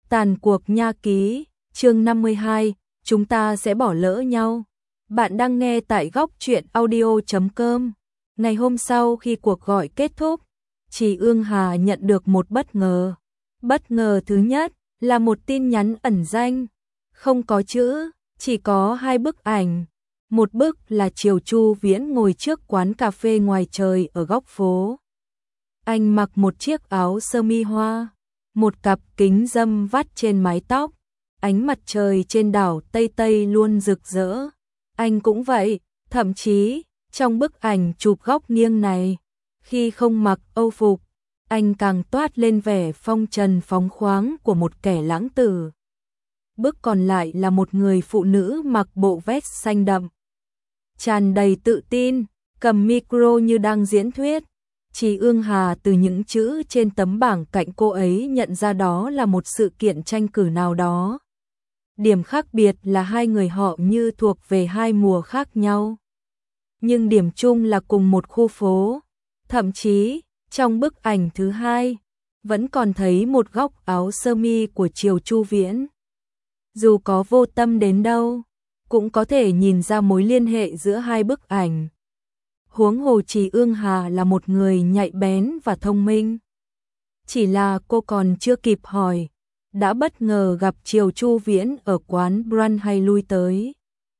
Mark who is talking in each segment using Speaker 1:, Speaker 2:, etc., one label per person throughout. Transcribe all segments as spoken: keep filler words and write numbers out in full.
Speaker 1: Tàn cuộc nha ký, chương năm mươi hai, chúng ta sẽ bỏ lỡ nhau. Bạn đang nghe tại góc truyện audio chấm com. Ngày hôm sau khi cuộc gọi kết thúc, Trì Ương Hà nhận được một bất ngờ. Bất ngờ thứ nhất là một tin nhắn ẩn danh, không có chữ, chỉ có hai bức ảnh. Một bức là Triều Chu Viễn ngồi trước quán cà phê ngoài trời ở góc phố. Anh mặc một chiếc áo sơ mi hoa, một cặp kính râm vắt trên mái tóc, ánh mặt trời trên đảo Tây Tây luôn rực rỡ. Anh cũng vậy, thậm chí trong bức ảnh chụp góc nghiêng này, khi không mặc âu phục, anh càng toát lên vẻ phong trần phóng khoáng của một kẻ lãng tử. Bức còn lại là một người phụ nữ mặc bộ vest xanh đậm, tràn đầy tự tin, cầm micro như đang diễn thuyết. Trì Ương Hà từ những chữ trên tấm bảng cạnh cô ấy nhận ra đó là một sự kiện tranh cử nào đó. Điểm khác biệt là hai người họ như thuộc về hai mùa khác nhau. Nhưng điểm chung là cùng một khu phố. Thậm chí, trong bức ảnh thứ hai, vẫn còn thấy một góc áo sơ mi của Triều Chu Viễn. Dù có vô tâm đến đâu, cũng có thể nhìn ra mối liên hệ giữa hai bức ảnh. Huống hồ Trì Ương Hà là một người nhạy bén và thông minh. Chỉ là cô còn chưa kịp hỏi, đã bất ngờ gặp Triều Chu Viễn ở quán brunch hay lui tới.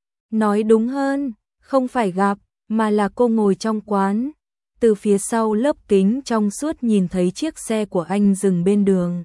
Speaker 1: Nói đúng hơn, không phải gặp, mà là cô ngồi trong quán. Từ phía sau lớp kính trong suốt nhìn thấy chiếc xe của anh dừng bên đường.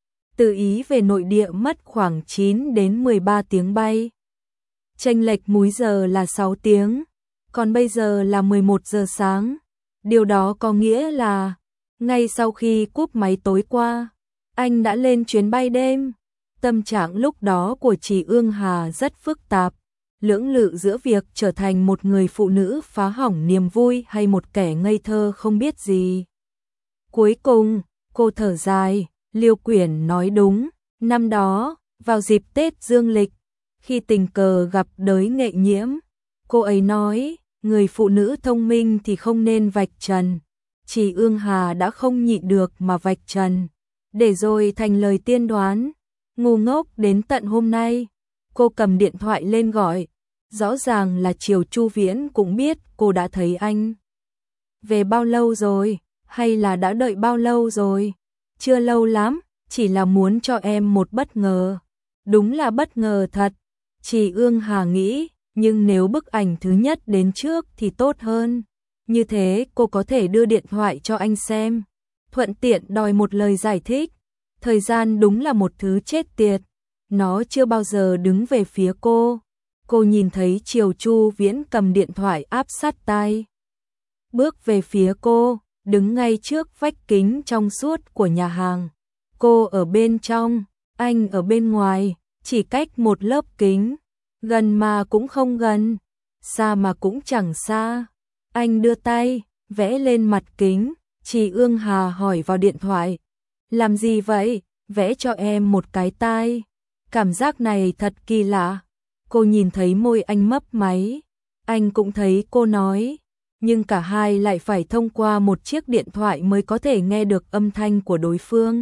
Speaker 1: Từ Ý về nội địa mất khoảng chín đến mười ba tiếng bay. Chênh lệch múi giờ là sáu tiếng. Còn bây giờ là mười một giờ sáng. Điều đó có nghĩa là, ngay sau khi cúp máy tối qua, anh đã lên chuyến bay đêm. Tâm trạng lúc đó của Trì Ương Hà rất phức tạp, lưỡng lự giữa việc trở thành một người phụ nữ phá hỏng niềm vui hay một kẻ ngây thơ không biết gì. Cuối cùng, cô thở dài, Liêu Quyển nói đúng, năm đó, vào dịp Tết Dương lịch, khi tình cờ gặp Đới Nghệ Nhiễm, cô ấy nói, người phụ nữ thông minh thì không nên vạch trần. Trì Ương Hà đã không nhịn được mà vạch trần, để rồi thành lời tiên đoán. Ngu ngốc đến tận hôm nay, cô cầm điện thoại lên gọi, rõ ràng là Triều Chu Viễn cũng biết cô đã thấy anh. Về bao lâu rồi, hay là đã đợi bao lâu rồi? Chưa lâu lắm, chỉ là muốn cho em một bất ngờ. Đúng là bất ngờ thật, Trì Ương Hà nghĩ. Nhưng nếu bức ảnh thứ nhất đến trước thì tốt hơn. Như thế cô có thể đưa điện thoại cho anh xem, thuận tiện đòi một lời giải thích. Thời gian đúng là một thứ chết tiệt. Nó chưa bao giờ đứng về phía cô. Cô nhìn thấy Triều Chu Viễn cầm điện thoại áp sát tai, bước về phía cô, đứng ngay trước vách kính trong suốt của nhà hàng. Cô ở bên trong, anh ở bên ngoài, chỉ cách một lớp kính. Gần mà cũng không gần, xa mà cũng chẳng xa. Anh đưa tay, vẽ lên mặt kính. Trì Ương Hà hỏi vào điện thoại, làm gì vậy? Vẽ cho em một cái tai. Cảm giác này thật kỳ lạ. Cô nhìn thấy môi anh mấp máy, anh cũng thấy cô nói, nhưng cả hai lại phải thông qua một chiếc điện thoại mới có thể nghe được âm thanh của đối phương.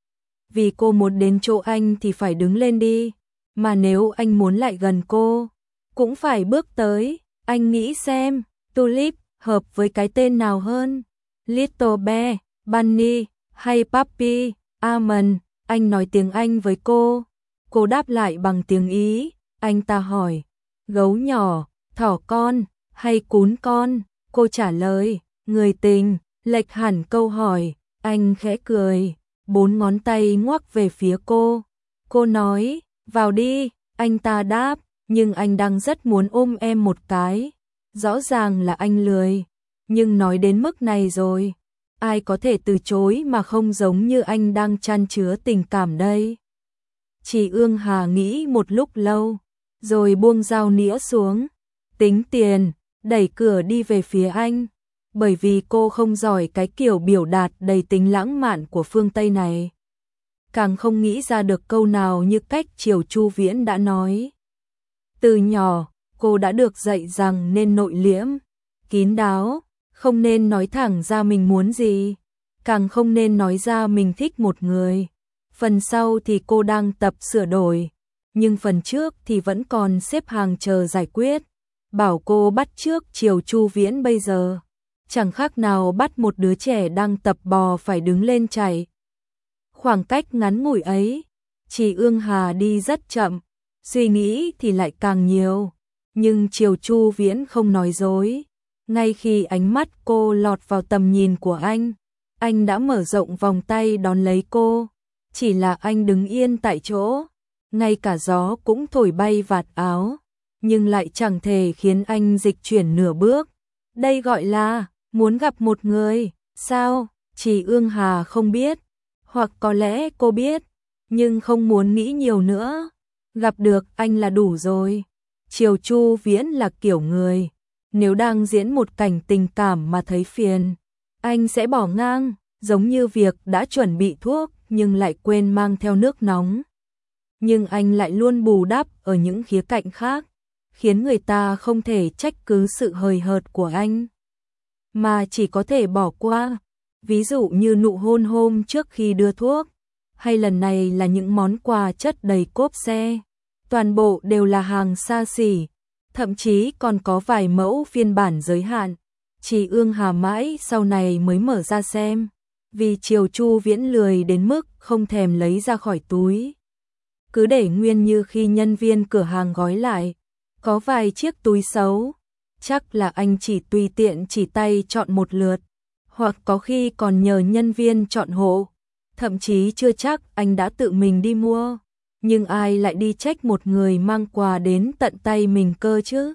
Speaker 1: Vì cô muốn đến chỗ anh thì phải đứng lên đi, mà nếu anh muốn lại gần cô, cũng phải bước tới. Anh nghĩ xem, Tulip hợp với cái tên nào hơn? Little Bear, Bunny hay Puppy, Almond? Anh nói tiếng Anh với cô. Cô đáp lại bằng tiếng Ý. Anh ta hỏi, gấu nhỏ, thỏ con hay cún con? Cô trả lời, người tình. Lệch hẳn câu hỏi, anh khẽ cười, bốn ngón tay ngoắc về phía cô. Cô nói, vào đi. Anh ta đáp, nhưng anh đang rất muốn ôm em một cái. Rõ ràng là anh lười, nhưng nói đến mức này rồi, ai có thể từ chối mà không giống như anh đang chan chứa tình cảm đây. Trì Ương Hà nghĩ một lúc lâu, rồi buông dao nĩa xuống, tính tiền, đẩy cửa đi về phía anh. Bởi vì cô không giỏi cái kiểu biểu đạt đầy tính lãng mạn của phương Tây này, càng không nghĩ ra được câu nào như cách Triều Chu Viễn đã nói. Từ nhỏ, cô đã được dạy rằng nên nội liễm, kín đáo, không nên nói thẳng ra mình muốn gì, càng không nên nói ra mình thích một người. Phần sau thì cô đang tập sửa đổi, nhưng phần trước thì vẫn còn xếp hàng chờ giải quyết. Bảo cô bắt chước chiều Chu Viễn bây giờ, chẳng khác nào bắt một đứa trẻ đang tập bò phải đứng lên chạy. Khoảng cách ngắn ngủi ấy, chị Ương Hà đi rất chậm, suy nghĩ thì lại càng nhiều, nhưng chiều Chu Viễn không nói dối. Ngay khi ánh mắt cô lọt vào tầm nhìn của anh, anh đã mở rộng vòng tay đón lấy cô. Chỉ là anh đứng yên tại chỗ, ngay cả gió cũng thổi bay vạt áo, nhưng lại chẳng thể khiến anh dịch chuyển nửa bước. Đây gọi là muốn gặp một người, sao? Chị Ương Hà không biết, hoặc có lẽ cô biết, nhưng không muốn nghĩ nhiều nữa. Gặp được anh là đủ rồi. Chiều Chu Viễn là kiểu người, nếu đang diễn một cảnh tình cảm mà thấy phiền, anh sẽ bỏ ngang, giống như việc đã chuẩn bị thuốc nhưng lại quên mang theo nước nóng. Nhưng anh lại luôn bù đắp ở những khía cạnh khác, khiến người ta không thể trách cứ sự hời hợt của anh, mà chỉ có thể bỏ qua. Ví dụ như nụ hôn hôm trước khi đưa thuốc, hay lần này là những món quà chất đầy cốp xe. Toàn bộ đều là hàng xa xỉ, thậm chí còn có vài mẫu phiên bản giới hạn. Chị Ương Hà mãi sau này mới mở ra xem, vì chiều Chu Viễn lười đến mức không thèm lấy ra khỏi túi. Cứ để nguyên như khi nhân viên cửa hàng gói lại, có vài chiếc túi xấu, chắc là anh chỉ tùy tiện chỉ tay chọn một lượt, hoặc có khi còn nhờ nhân viên chọn hộ, thậm chí chưa chắc anh đã tự mình đi mua. Nhưng ai lại đi trách một người mang quà đến tận tay mình cơ chứ?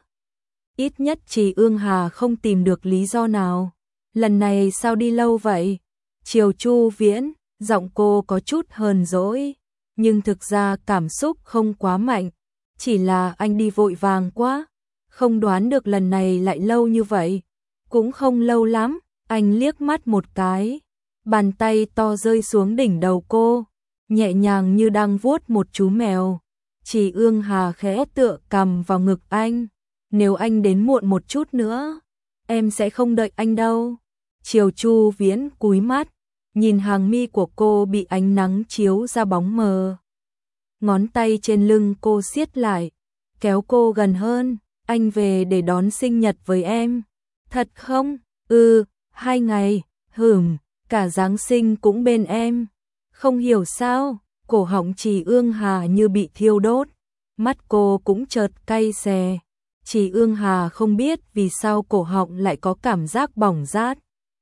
Speaker 1: Ít nhất chị Ương Hà không tìm được lý do nào. Lần này sao đi lâu vậy? Chiều Chu Viễn, giọng cô có chút hờn dỗi, nhưng thực ra cảm xúc không quá mạnh, chỉ là anh đi vội vàng quá, không đoán được lần này lại lâu như vậy. Cũng không lâu lắm, anh liếc mắt một cái, bàn tay to rơi xuống đỉnh đầu cô, nhẹ nhàng như đang vuốt một chú mèo. Chị Ương Hà khẽ tựa cằm vào ngực anh. Nếu anh đến muộn một chút nữa, em sẽ không đợi anh đâu. Chiều Chu Viễn cúi mắt, nhìn hàng mi của cô bị ánh nắng chiếu ra bóng mờ. Ngón tay trên lưng cô siết lại, kéo cô gần hơn. Anh về để đón sinh nhật với em. Thật không? Ừ, hai ngày, hửm, cả Giáng sinh cũng bên em. Không hiểu sao, cổ họng chị Ương Hà như bị thiêu đốt, mắt cô cũng chợt cay xè. Chị Ương Hà không biết vì sao cổ họng lại có cảm giác bỏng rát.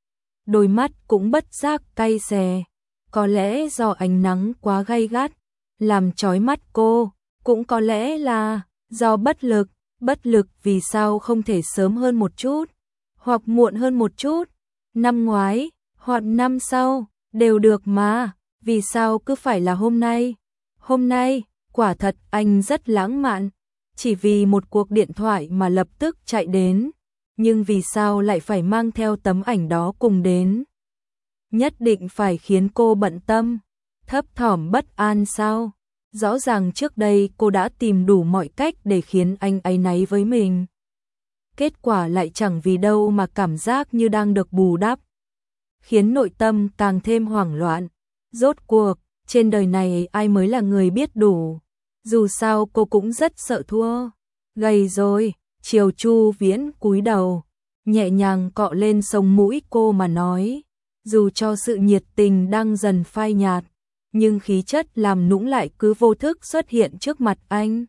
Speaker 1: Đôi mắt cũng bất giác cay xè, có lẽ do ánh nắng quá gay gắt, làm chói mắt cô, cũng có lẽ là do bất lực, bất lực vì sao không thể sớm hơn một chút, hoặc muộn hơn một chút, năm ngoái, hoặc năm sau, đều được mà. Vì sao cứ phải là hôm nay? Hôm nay, quả thật anh rất lãng mạn, chỉ vì một cuộc điện thoại mà lập tức chạy đến, nhưng vì sao lại phải mang theo tấm ảnh đó cùng đến? Nhất định phải khiến cô bận tâm, thấp thỏm bất an sao? Rõ ràng trước đây cô đã tìm đủ mọi cách để khiến anh áy náy với mình. Kết quả lại chẳng vì đâu mà cảm giác như đang được bù đắp, khiến nội tâm càng thêm hoảng loạn. Rốt cuộc, trên đời này ai mới là người biết đủ? Dù sao cô cũng rất sợ thua. Gầy rồi, chiều Chu Viễn cúi đầu, nhẹ nhàng cọ lên sống mũi cô mà nói. Dù cho sự nhiệt tình đang dần phai nhạt, nhưng khí chất làm nũng lại cứ vô thức xuất hiện trước mặt anh.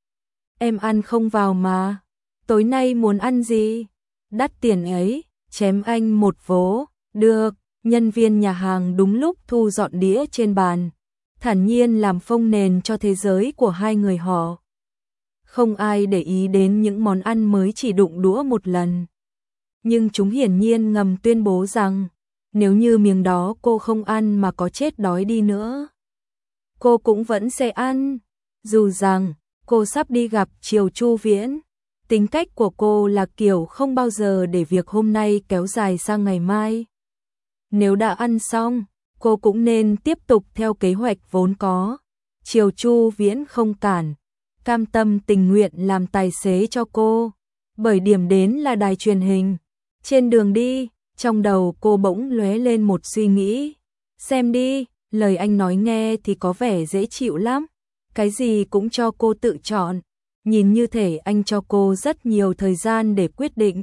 Speaker 1: Em ăn không vào mà. Tối nay muốn ăn gì? Đắt tiền ấy, chém anh một vố. Được. Nhân viên nhà hàng đúng lúc thu dọn đĩa trên bàn, thản nhiên làm phông nền cho thế giới của hai người họ. Không ai để ý đến những món ăn mới chỉ đụng đũa một lần. Nhưng chúng hiển nhiên ngầm tuyên bố rằng, nếu như miếng đó cô không ăn mà có chết đói đi nữa, cô cũng vẫn sẽ ăn. Dù rằng, cô sắp đi gặp chiều Chu Viễn. Tính cách của cô là kiểu không bao giờ để việc hôm nay kéo dài sang ngày mai. Nếu đã ăn xong, cô cũng nên tiếp tục theo kế hoạch vốn có. Chiều Chu Viễn không cản, cam tâm tình nguyện làm tài xế cho cô, bởi điểm đến là đài truyền hình. Trên đường đi, trong đầu cô bỗng lóe lên một suy nghĩ. Xem đi, Lời anh nói nghe thì có vẻ dễ chịu lắm, cái gì cũng cho cô tự chọn, nhìn như thể anh cho cô rất nhiều thời gian để quyết định.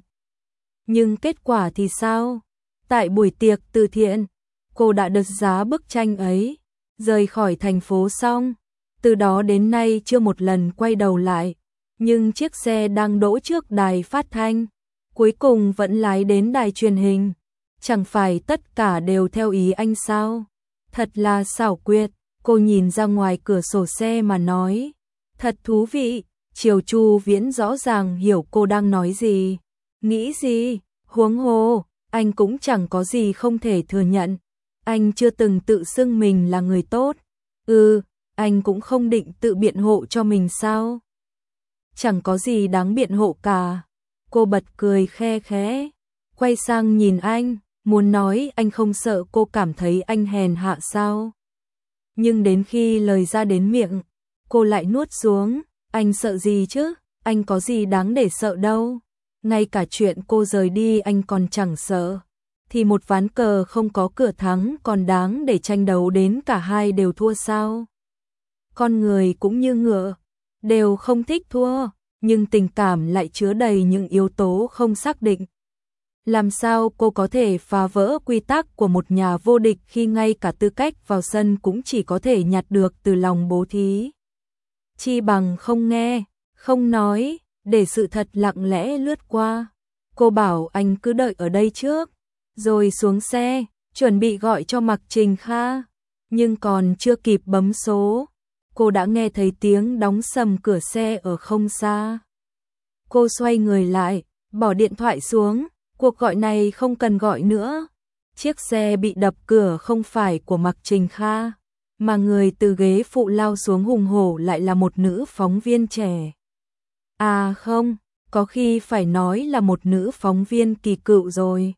Speaker 1: Nhưng kết quả thì sao? Tại buổi tiệc từ thiện, cô đã đợt giá bức tranh ấy, rời khỏi thành phố xong, từ đó đến nay chưa một lần quay đầu lại, nhưng chiếc xe đang đỗ trước đài phát thanh, cuối cùng vẫn lái đến đài truyền hình. Chẳng phải tất cả đều theo ý anh sao? Thật là xảo quyệt. Cô nhìn ra ngoài cửa sổ xe mà nói. Thật thú vị. Triều Chu Viễn rõ ràng hiểu cô đang nói gì. Nghĩ gì? Huống hồ, anh cũng chẳng có gì không thể thừa nhận. Anh chưa từng tự xưng mình là người tốt. Ừ, anh cũng không định tự biện hộ cho mình sao? Chẳng có gì đáng biện hộ cả. Cô bật cười khe khẽ, quay sang nhìn anh, muốn nói anh không sợ cô cảm thấy anh hèn hạ sao? Nhưng đến khi lời ra đến miệng, cô lại nuốt xuống, anh sợ gì chứ? Anh có gì đáng để sợ đâu. Ngay cả chuyện cô rời đi anh còn chẳng sợ. Thì một ván cờ không có cửa thắng còn đáng để tranh đấu đến cả hai đều thua sao? Con người cũng như ngựa, đều không thích thua, nhưng tình cảm lại chứa đầy những yếu tố không xác định. Làm sao cô có thể phá vỡ quy tắc của một nhà vô địch khi ngay cả tư cách vào sân cũng chỉ có thể nhặt được từ lòng bố thí? Chi bằng không nghe, không nói, để sự thật lặng lẽ lướt qua. Cô bảo anh cứ đợi ở đây trước, rồi xuống xe, chuẩn bị gọi cho Mạc Trình Kha. Nhưng còn chưa kịp bấm số, cô đã nghe thấy tiếng đóng sầm cửa xe ở không xa. Cô xoay người lại, bỏ điện thoại xuống, cuộc gọi này không cần gọi nữa. Chiếc xe bị đập cửa không phải của Mạc Trình Kha, mà người từ ghế phụ lao xuống hùng hổ lại là một nữ phóng viên trẻ. À không, có khi phải nói là một nữ phóng viên kỳ cựu rồi.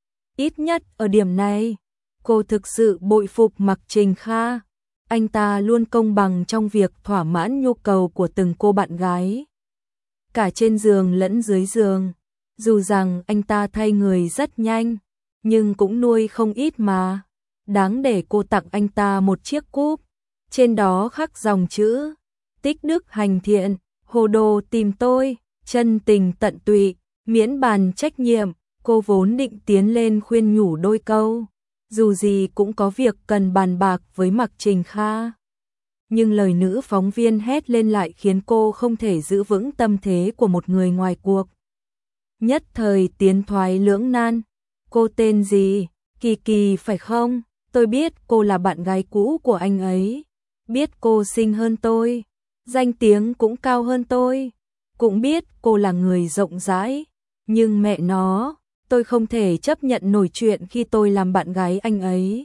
Speaker 1: Ít nhất ở điểm này, cô thực sự bội phục Mạc Trình Kha. Anh ta luôn công bằng trong việc thỏa mãn nhu cầu của từng cô bạn gái, cả trên giường lẫn dưới giường. Dù rằng anh ta thay người rất nhanh, nhưng cũng nuôi không ít mà. Đáng để cô tặng anh ta một chiếc cúp, trên đó khắc dòng chữ: tích đức hành thiện, hồ đồ tìm tôi, chân tình tận tụy, miễn bàn trách nhiệm. Cô vốn định tiến lên khuyên nhủ đôi câu, dù gì cũng có việc cần bàn bạc với Mạc Trình Kha. Nhưng lời nữ phóng viên hét lên lại khiến cô không thể giữ vững tâm thế của một người ngoài cuộc. Nhất thời tiến thoái lưỡng nan. Cô tên gì? Kỳ Kỳ phải không? Tôi biết cô là bạn gái cũ của anh ấy. Biết cô xinh hơn tôi, danh tiếng cũng cao hơn tôi. Cũng biết cô là người rộng rãi. Nhưng mẹ nó, tôi không thể chấp nhận nổi chuyện khi tôi làm bạn gái anh ấy.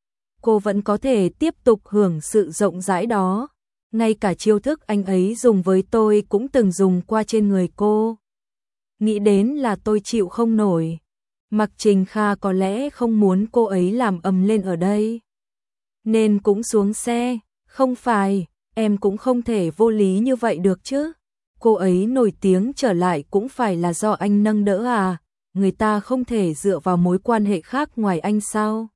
Speaker 1: Cô vẫn có thể tiếp tục hưởng sự rộng rãi đó. Ngay cả chiêu thức anh ấy dùng với tôi cũng từng dùng qua trên người cô. Nghĩ đến là tôi chịu không nổi. Mạc Trình Kha có lẽ không muốn cô ấy làm ầm lên ở đây, nên cũng xuống xe. Không phải, em cũng không thể vô lý như vậy được chứ. Cô ấy nổi tiếng trở lại cũng phải là do anh nâng đỡ à. Người ta không thể dựa vào mối quan hệ khác ngoài anh sao?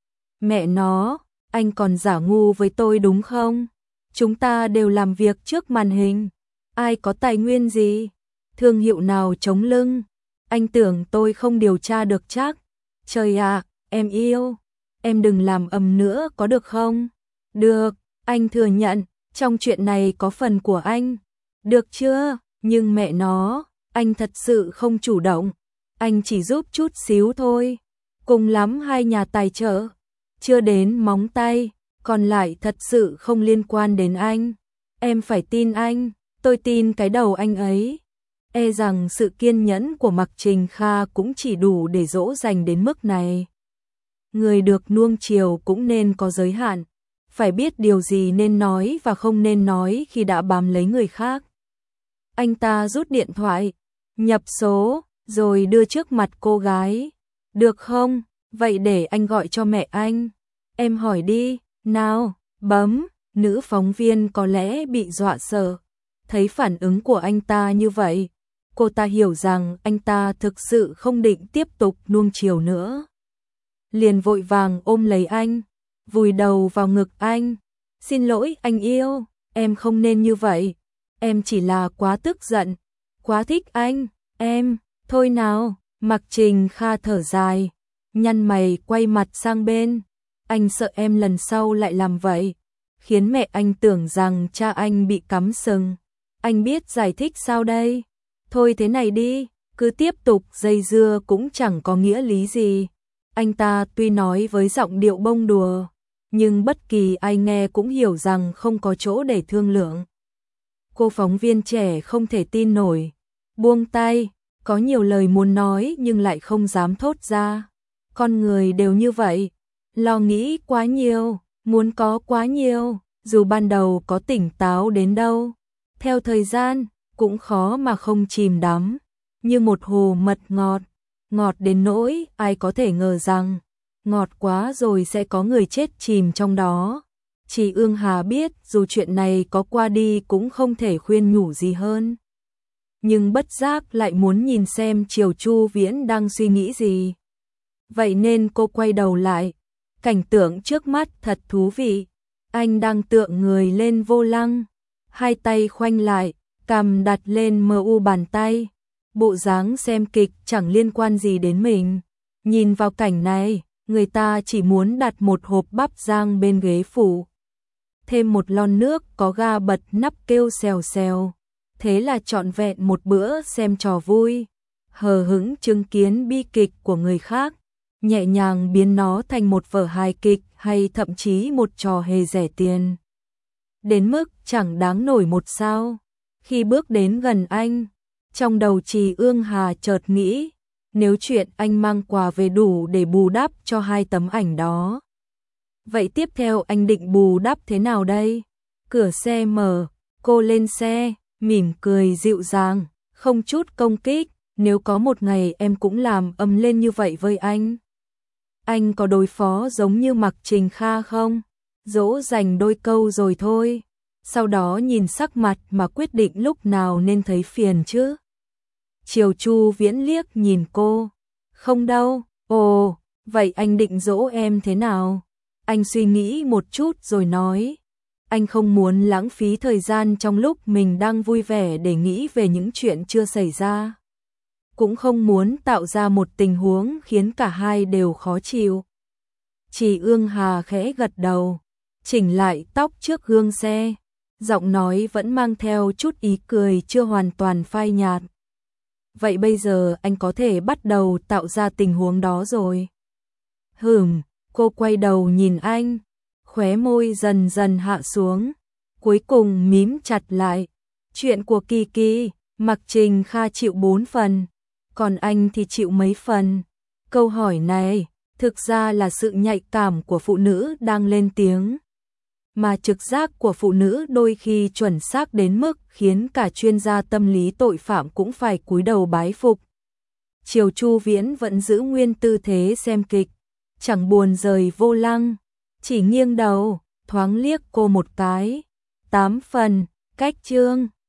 Speaker 1: Mẹ nó, anh còn giả ngu với tôi đúng không? Chúng ta đều làm việc trước màn hình. Ai có tài nguyên gì? Thương hiệu nào chống lưng? Anh tưởng tôi không điều tra được chắc. Trời ạ, em yêu. Em đừng làm ầm nữa có được không? Được, anh thừa nhận, trong chuyện này có phần của anh. Được chưa? Nhưng mẹ nó, anh thật sự không chủ động. Anh chỉ giúp chút xíu thôi. Cùng lắm hai nhà tài trợ. Chưa đến móng tay, còn lại thật sự không liên quan đến anh. Em phải tin anh, tôi tin cái đầu anh ấy. E rằng sự kiên nhẫn của Mạc Trình Kha cũng chỉ đủ để dỗ dành đến mức này. Người được nuông chiều cũng nên có giới hạn, phải biết điều gì nên nói và không nên nói khi đã bám lấy người khác. Anh ta rút điện thoại, nhập số, rồi đưa trước mặt cô gái. Được không? Vậy để anh gọi cho mẹ anh. Em hỏi đi, nào, bấm. Nữ phóng viên có lẽ bị dọa sợ. Thấy phản ứng của anh ta như vậy, cô ta hiểu rằng anh ta thực sự không định tiếp tục nuông chiều nữa. Liền vội vàng ôm lấy anh. vùi đầu vào ngực anh. Xin lỗi anh yêu, em không nên như vậy. Em chỉ là quá tức giận, quá thích anh, em, thôi nào. Mạc Trình Kha thở dài, nhăn mày quay mặt sang bên. Anh sợ em lần sau lại làm vậy, khiến mẹ anh tưởng rằng cha anh bị cắm sừng. Anh biết giải thích sao đây? Thôi thế này đi, cứ tiếp tục dây dưa cũng chẳng có nghĩa lý gì. Anh ta tuy nói với giọng điệu bông đùa, nhưng bất kỳ ai nghe cũng hiểu rằng không có chỗ để thương lượng. Cô phóng viên trẻ không thể tin nổi, buông tay, có nhiều lời muốn nói nhưng lại không dám thốt ra. Con người đều như vậy, lo nghĩ quá nhiều, muốn có quá nhiều, dù ban đầu có tỉnh táo đến đâu. Theo thời gian, cũng khó mà không chìm đắm, như một hồ mật ngọt, ngọt đến nỗi ai có thể ngờ rằng, ngọt quá rồi sẽ có người chết chìm trong đó. Chị Ương Hà biết dù chuyện này có qua đi cũng không thể khuyên nhủ gì hơn. Nhưng bất giác lại muốn nhìn xem Triều Chu Viễn đang suy nghĩ gì. Vậy nên cô quay đầu lại, cảnh tượng trước mắt thật thú vị. Anh đang tựa người lên vô lăng, hai tay khoanh lại, cằm đặt lên mờ u bàn tay. Bộ dáng xem kịch chẳng liên quan gì đến mình. Nhìn vào cảnh này, người ta chỉ muốn đặt một hộp bắp rang bên ghế phụ, thêm một lon nước có ga bật nắp kêu xèo xèo. Thế là trọn vẹn một bữa xem trò vui, hờ hững chứng kiến bi kịch của người khác, nhẹ nhàng biến nó thành một vở hài kịch hay thậm chí một trò hề rẻ tiền. Đến mức chẳng đáng nổi một sao. Khi bước đến gần anh, trong đầu Trì Ương Hà chợt nghĩ, nếu chuyện anh mang quà về đủ để bù đắp cho hai tấm ảnh đó, vậy tiếp theo anh định bù đắp thế nào đây? Cửa xe mở, cô lên xe, mỉm cười dịu dàng, không chút công kích. Nếu có một ngày em cũng làm ầm lên như vậy với anh, anh có đối phó giống như Mạc Trình Kha không? Dỗ dành đôi câu rồi thôi, sau đó nhìn sắc mặt mà quyết định lúc nào nên thấy phiền chứ. Triều Chu Viễn liếc nhìn cô, không đâu. Ồ, vậy anh định dỗ em thế nào? Anh suy nghĩ một chút rồi nói, anh không muốn lãng phí thời gian trong lúc mình đang vui vẻ để nghĩ về những chuyện chưa xảy ra, cũng không muốn tạo ra một tình huống khiến cả hai đều khó chịu. Trì Ương Hà khẽ gật đầu, chỉnh lại tóc trước gương xe, giọng nói vẫn mang theo chút ý cười chưa hoàn toàn phai nhạt. Vậy bây giờ anh có thể bắt đầu tạo ra tình huống đó rồi. Hừm, cô quay đầu nhìn anh, khóe môi dần dần hạ xuống, cuối cùng mím chặt lại. Chuyện của Kỳ Kỳ, Mạc Trình Kha chịu bốn phần, còn anh thì chịu mấy phần? Câu hỏi này thực ra là sự nhạy cảm của phụ nữ đang lên tiếng, mà trực giác của phụ nữ đôi khi chuẩn xác đến mức khiến cả chuyên gia tâm lý tội phạm cũng phải cúi đầu bái phục. Triều Chu Viễn vẫn giữ nguyên tư thế xem kịch, chẳng buồn rời vô lăng, chỉ nghiêng đầu, thoáng liếc cô một cái. Tám phần, cách chương.